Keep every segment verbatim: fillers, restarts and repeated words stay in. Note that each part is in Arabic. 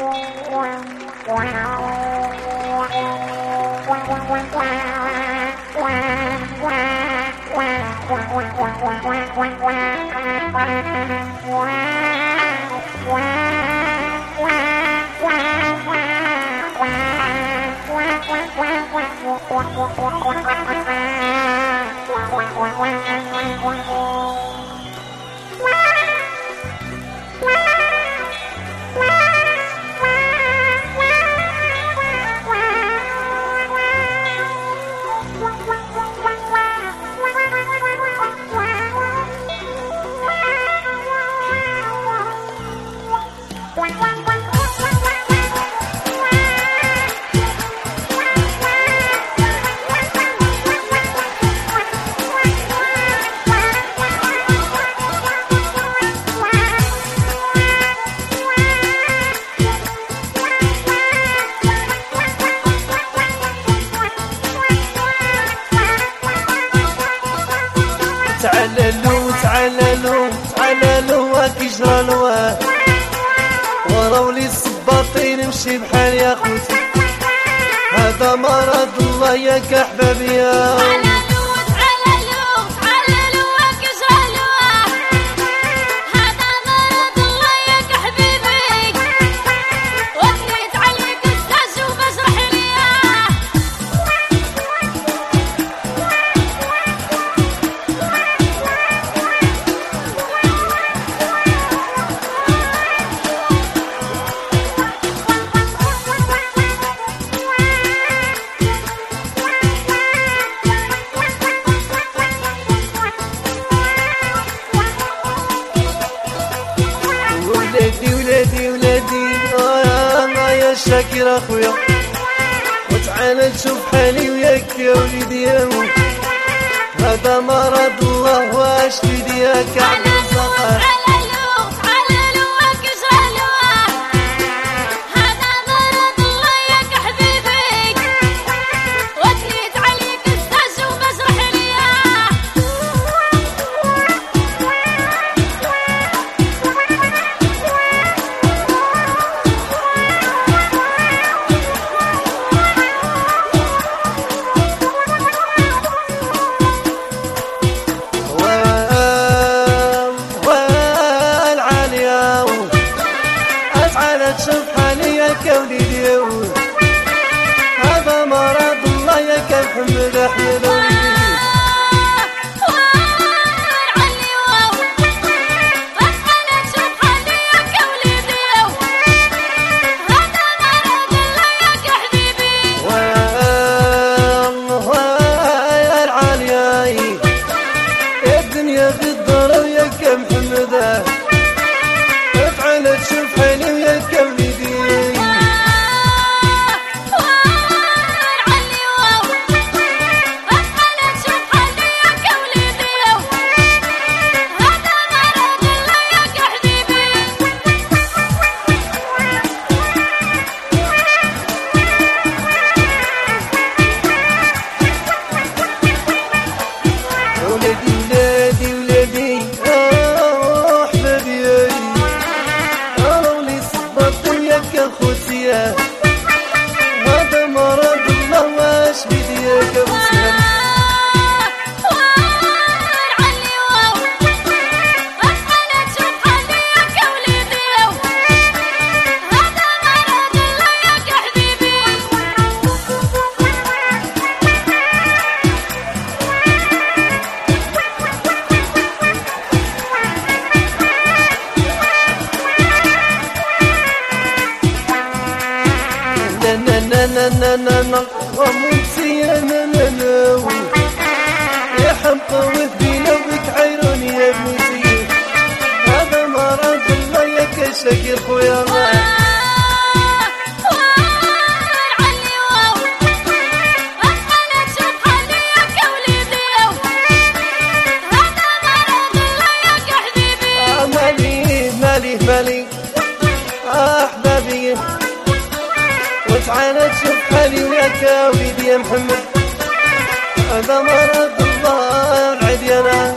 تعالوا تعالوا تعالوا واك يجرالوا وراو لي السباطين نمشي بحال يا خوتي هذا مرض الله ياك احبابي يا ولادي ولادي ولادي آه يا شاكر اخويا وتعال تشوف حالي وياك يا وليدي يا مو هذا مرض الله واش في ياك على الزقر تشوف حالي يا وليدي هذا مرض الله يا محمد احمد وليدي يا العالية يا الدنيا في الدار وياك محمد افعل تشوف حالي وياك وليدي ولادي ولادي ولادي اه احبابي راولي صبرت وياك اخوتي هذا مرض الله واش بيديك ابو سلام نا نا نا نا نا نا ومنسي يا نا نا نا يا حمقى وذبينا وبك عيروني يا بنتي هذا مرض الله يا كشاكر خويا مالي مالي مالي احبابي وتعال تشوف حالي وياك يا وليدي يا محمد هذا مرض الله العديانة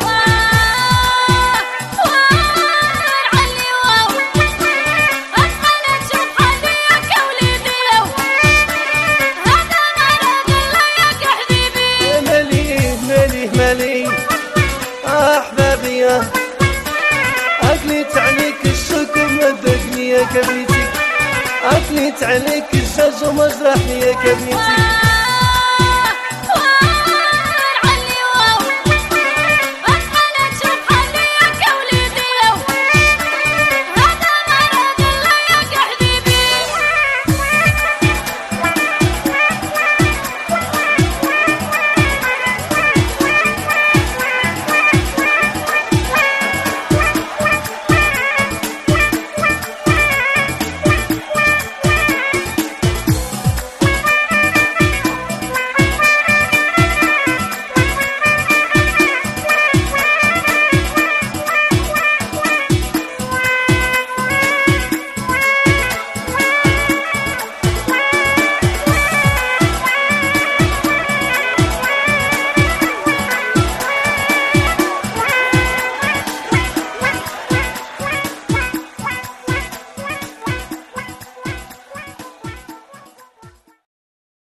يا كبنيتي، عطنيت عليك الجاج وما جرحني يا كبنيتي.